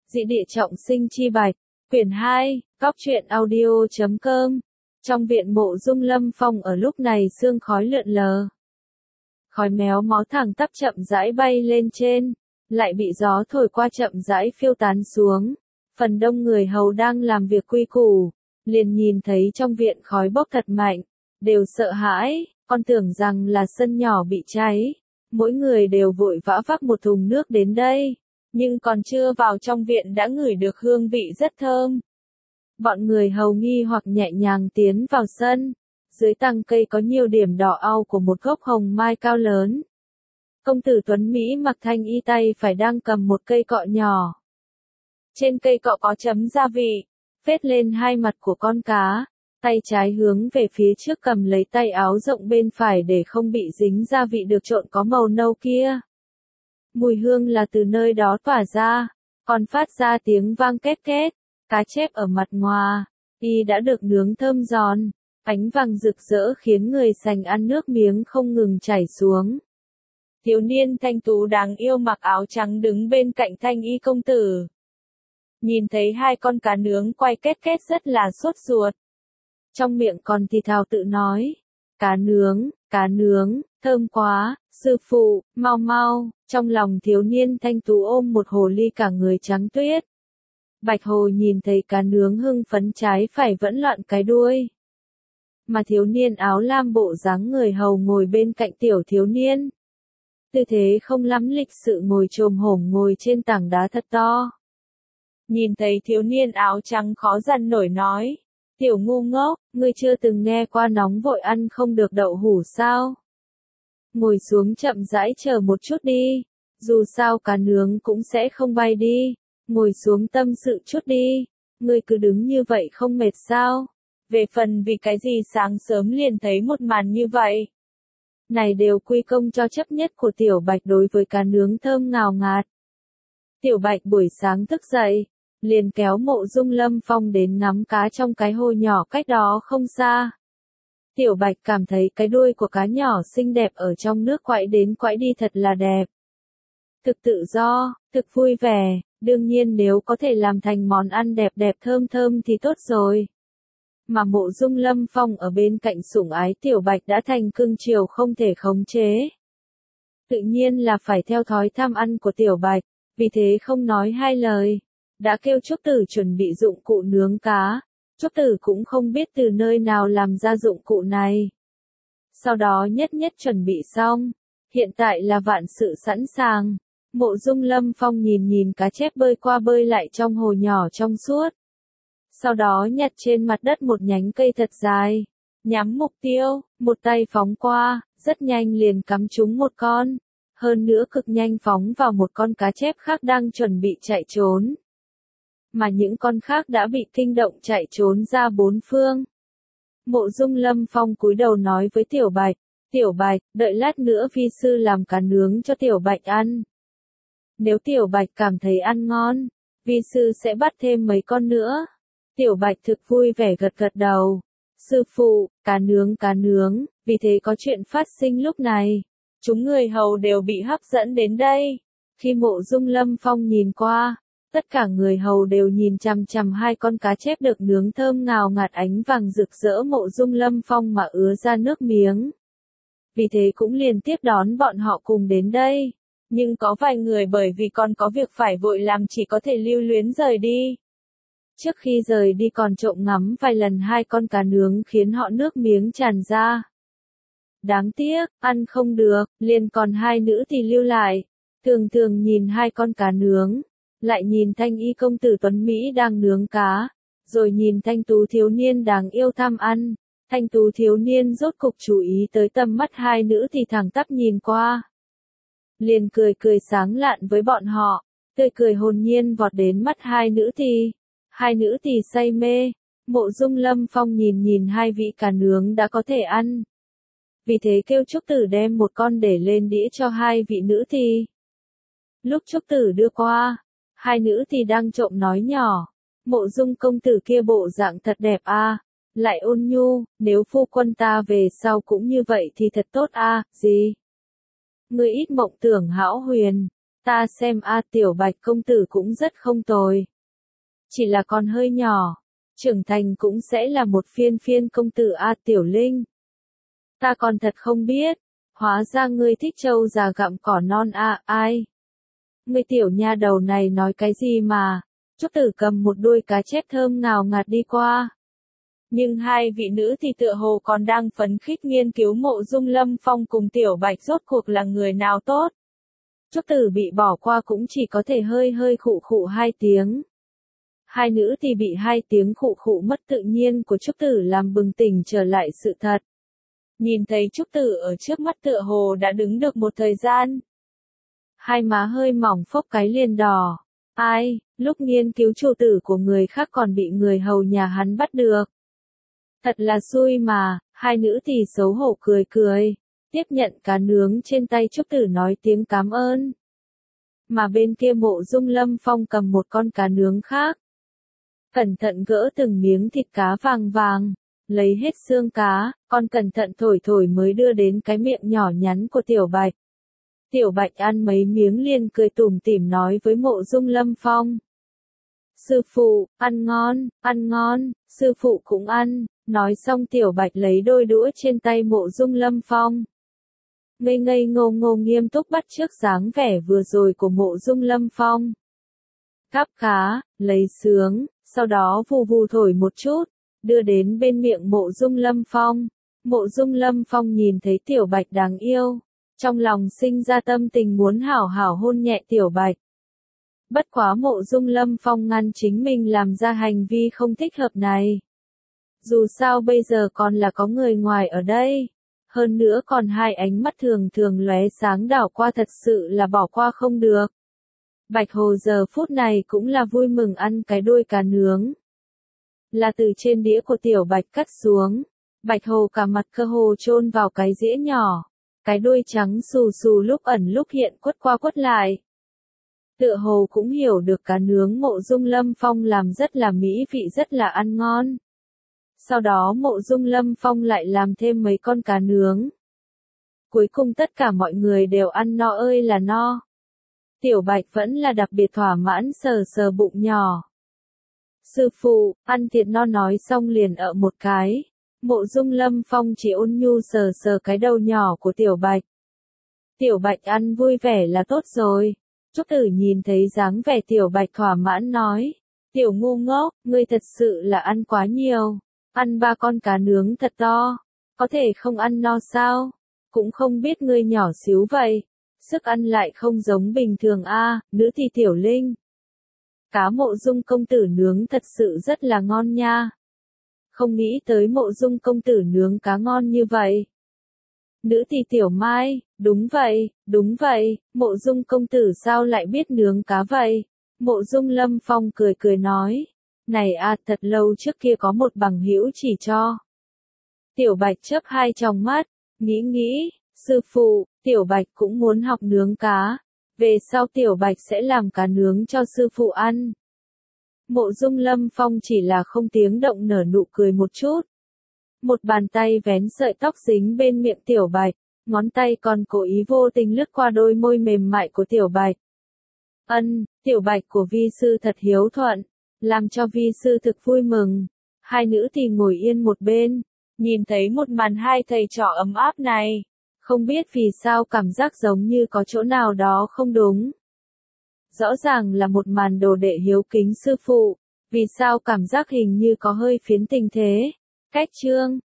Dị địa trọng sinh chi bạch, quyển 2, góc truyện audio.com. Trong viện Mộ Dung Lâm Phong ở lúc này sương khói lượn lờ. Khói méo mó thẳng tắp chậm rãi bay lên trên, lại bị gió thổi qua chậm rãi phiêu tán xuống. Phần đông người hầu đang làm việc quy củ, liền nhìn thấy trong viện khói bốc thật mạnh, đều sợ hãi, còn tưởng rằng là sân nhỏ bị cháy. Mỗi người đều vội vã vác một thùng nước đến đây, nhưng còn chưa vào trong viện đã ngửi được hương vị rất thơm. Bọn người hầu nghi hoặc nhẹ nhàng tiến vào sân, dưới tàng cây có nhiều điểm đỏ au của một gốc hồng mai cao lớn. Công tử Tuấn Mỹ mặc thanh y tay phải đang cầm một cây cọ nhỏ. Trên cây cọ có chấm gia vị, phết lên hai mặt của con cá, tay trái hướng về phía trước cầm lấy tay áo rộng bên phải để không bị dính gia vị được trộn có màu nâu kia. Mùi hương là từ nơi đó tỏa ra, còn phát ra tiếng vang két két. Cá chép ở mặt ngoài, y đã được nướng thơm giòn, ánh vàng rực rỡ khiến người sành ăn nước miếng không ngừng chảy xuống. Thiếu niên thanh tú đáng yêu mặc áo trắng đứng bên cạnh thanh y công tử. Nhìn thấy hai con cá nướng quay két két rất là sốt ruột. Trong miệng còn thì thào tự nói, cá nướng, thơm quá, sư phụ, mau mau. Trong lòng thiếu niên thanh tú ôm một hồ ly cả người trắng tuyết. Bạch Hồ nhìn thấy cá nướng hưng phấn trái phải vẫn loạn cái đuôi. Mà thiếu niên áo lam bộ dáng người hầu ngồi bên cạnh tiểu thiếu niên. Tư thế không lắm lịch sự ngồi chồm hổm ngồi trên tảng đá thật to. Nhìn thấy thiếu niên áo trắng khó dằn nổi nói, tiểu ngu ngốc, ngươi chưa từng nghe qua nóng vội ăn không được đậu hũ sao? Ngồi xuống chậm rãi chờ một chút đi, dù sao cá nướng cũng sẽ không bay đi. Ngồi xuống tâm sự chút đi, ngươi cứ đứng như vậy không mệt sao? Về phần vì cái gì sáng sớm liền thấy một màn như vậy. Này đều quy công cho chấp nhất của Tiểu Bạch đối với cá nướng thơm ngào ngạt. Tiểu Bạch buổi sáng thức dậy, liền kéo Mộ Dung Lâm Phong đến ngắm cá trong cái hồ nhỏ cách đó không xa. Tiểu Bạch cảm thấy cái đuôi của cá nhỏ xinh đẹp ở trong nước quẫy đến quẫy đi thật là đẹp. Thực tự do, thực vui vẻ. Đương nhiên nếu có thể làm thành món ăn đẹp đẹp thơm thơm thì tốt rồi. Mà Mộ Dung Lâm Phong ở bên cạnh sủng ái Tiểu Bạch đã thành cưng chiều không thể khống chế. Tự nhiên là phải theo thói tham ăn của Tiểu Bạch, vì thế không nói hai lời. Đã kêu Trúc Tử chuẩn bị dụng cụ nướng cá, Trúc Tử cũng không biết từ nơi nào làm ra dụng cụ này. Sau đó nhất nhất chuẩn bị xong, hiện tại là vạn sự sẵn sàng. Mộ Dung Lâm Phong nhìn cá chép bơi qua bơi lại trong hồ nhỏ trong suốt. Sau đó nhặt trên mặt đất một nhánh cây thật dài, nhắm mục tiêu, một tay phóng qua, rất nhanh liền cắm trúng một con, hơn nữa cực nhanh phóng vào một con cá chép khác đang chuẩn bị chạy trốn. Mà những con khác đã bị kinh động chạy trốn ra bốn phương. Mộ Dung Lâm Phong cúi đầu nói với Tiểu Bạch, Tiểu Bạch, đợi lát nữa vi sư làm cá nướng cho Tiểu Bạch ăn. Nếu Tiểu Bạch cảm thấy ăn ngon, vi sư sẽ bắt thêm mấy con nữa. Tiểu Bạch thực vui vẻ gật gật đầu. Sư phụ, cá nướng, vì thế có chuyện phát sinh lúc này. Chúng người hầu đều bị hấp dẫn đến đây. Khi Mộ Dung Lâm Phong nhìn qua, tất cả người hầu đều nhìn chằm chằm hai con cá chép được nướng thơm ngào ngạt ánh vàng rực rỡ Mộ Dung Lâm Phong mà ứa ra nước miếng. Vì thế cũng liền tiếp đón bọn họ cùng đến đây. Nhưng có vài người bởi vì còn có việc phải vội làm chỉ có thể lưu luyến rời đi. Trước khi rời đi còn trộm ngắm vài lần hai con cá nướng khiến họ nước miếng tràn ra. Đáng tiếc, ăn không được, liền còn hai nữ thì lưu lại. Thường thường nhìn hai con cá nướng, lại nhìn thanh y công tử Tuấn Mỹ đang nướng cá, rồi nhìn thanh tú thiếu niên đáng yêu tham ăn. Thanh tú thiếu niên rốt cục chú ý tới tầm mắt hai nữ thì thẳng tắp nhìn qua. Liền cười sáng lạn với bọn họ, tươi cười hồn nhiên vọt đến mắt hai nữ thì say mê. Mộ Dung Lâm Phong nhìn hai vị cá nướng đã có thể ăn. Vì thế kêu Trúc Tử đem một con để lên đĩa cho hai vị nữ thì. Lúc Trúc Tử đưa qua, hai nữ thì đang trộm nói nhỏ, Mộ Dung công tử kia bộ dạng thật đẹp a, lại ôn nhu, nếu phu quân ta về sau cũng như vậy thì thật tốt a, gì? Ngươi ít mộng tưởng hão huyền, Ta xem Tiểu Bạch công tử cũng rất không tồi. Chỉ là còn hơi nhỏ, trưởng thành cũng sẽ là một phiên phiên công tử Tiểu Linh. Ta còn thật không biết, hóa ra ngươi thích trâu già gặm cỏ non ai? Ngươi tiểu nha đầu này nói cái gì mà? Trúc Tử cầm một đuôi cá chép thơm ngào ngạt đi qua. Nhưng hai vị nữ thì tựa hồ còn đang phấn khích nghiên cứu Mộ Dung Lâm Phong cùng Tiểu Bạch rốt cuộc là người nào tốt. Trúc Tử bị bỏ qua cũng chỉ có thể hơi hơi khụ khụ hai tiếng. Hai nữ thì bị hai tiếng khụ khụ mất tự nhiên của Trúc Tử làm bừng tỉnh trở lại sự thật. Nhìn thấy Trúc Tử ở trước mắt tựa hồ đã đứng được một thời gian. Hai má hơi mỏng phốc cái liền đỏ. Ai, lúc nghiên cứu chủ tử của người khác còn bị người hầu nhà hắn bắt được. Thật là xui mà, hai nữ thì xấu hổ cười cười. Tiếp nhận cá nướng trên tay Trúc Tử nói tiếng cảm ơn. Mà bên kia Mộ Dung Lâm Phong cầm một con cá nướng khác. Cẩn thận gỡ từng miếng thịt cá vàng vàng, lấy hết xương cá, còn cẩn thận thổi thổi mới đưa đến cái miệng nhỏ nhắn của Tiểu Bạch. Tiểu Bạch ăn mấy miếng liền cười tủm tỉm nói với Mộ Dung Lâm Phong. Sư phụ, ăn ngon, sư phụ cũng ăn, nói xong Tiểu Bạch lấy đôi đũa trên tay Mộ Dung Lâm Phong. Ngây ngây ngô ngô nghiêm túc bắt chước dáng vẻ vừa rồi của Mộ Dung Lâm Phong. Cắp cá, lấy sướng, sau đó vù vù thổi một chút, đưa đến bên miệng Mộ Dung Lâm Phong. Mộ Dung Lâm Phong nhìn thấy Tiểu Bạch đáng yêu, trong lòng sinh ra tâm tình muốn hảo hảo hôn nhẹ Tiểu Bạch. Bất quá Mộ Dung Lâm Phong ngăn chính mình làm ra hành vi không thích hợp này. Dù sao bây giờ còn là có người ngoài ở đây. Hơn nữa còn hai ánh mắt thường thường lóe sáng đảo qua thật sự là bỏ qua không được. Bạch Hồ giờ phút này cũng là vui mừng ăn cái đuôi cá nướng. Là từ trên đĩa của Tiểu Bạch cắt xuống. Bạch Hồ cả mặt cơ hồ chôn vào cái dĩa nhỏ. Cái đuôi trắng xù xù lúc ẩn lúc hiện quất qua quất lại. Tựa hồ cũng hiểu được cá nướng Mộ Dung Lâm Phong làm rất là mỹ vị rất là ăn ngon. Sau đó Mộ Dung Lâm Phong lại làm thêm mấy con cá nướng. Cuối cùng tất cả mọi người đều ăn no ơi là no. Tiểu Bạch vẫn là đặc biệt thỏa mãn sờ sờ bụng nhỏ. Sư phụ, ăn thiệt no nói xong liền ợ một cái. Mộ Dung Lâm Phong chỉ ôn nhu sờ sờ cái đầu nhỏ của Tiểu Bạch. Tiểu Bạch ăn vui vẻ là tốt rồi. Trúc Tử nhìn thấy dáng vẻ Tiểu Bạch thỏa mãn nói. Tiểu ngu ngốc, ngươi thật sự là ăn quá nhiều. Ăn 3 con cá nướng thật to. Có thể không ăn no sao? Cũng không biết ngươi nhỏ xíu vậy. Sức ăn lại không giống bình thường nữ thì Tiểu Linh. Cá Mộ Dung công tử nướng thật sự rất là ngon nha. Không nghĩ tới Mộ Dung công tử nướng cá ngon như vậy. Nữ thì Tiểu Mai, đúng vậy, Mộ Dung công tử sao lại biết nướng cá vậy? Mộ Dung Lâm Phong cười cười nói. Này thật lâu trước kia có một bằng hữu chỉ cho. Tiểu Bạch chớp hai tròng mắt, nghĩ, sư phụ, Tiểu Bạch cũng muốn học nướng cá. Về sau Tiểu Bạch sẽ làm cá nướng cho sư phụ ăn. Mộ Dung Lâm Phong chỉ là không tiếng động nở nụ cười một chút. Một bàn tay vén sợi tóc dính bên miệng Tiểu Bạch, ngón tay còn cố ý vô tình lướt qua đôi môi mềm mại của Tiểu Bạch. Tiểu Bạch của vi sư thật hiếu thuận, làm cho vi sư thực vui mừng. Hai nữ thì ngồi yên một bên, nhìn thấy một màn hai thầy trò ấm áp này. Không biết vì sao cảm giác giống như có chỗ nào đó không đúng. Rõ ràng là một màn đồ đệ hiếu kính sư phụ, vì sao cảm giác hình như có hơi phiến tình thế. Cách chương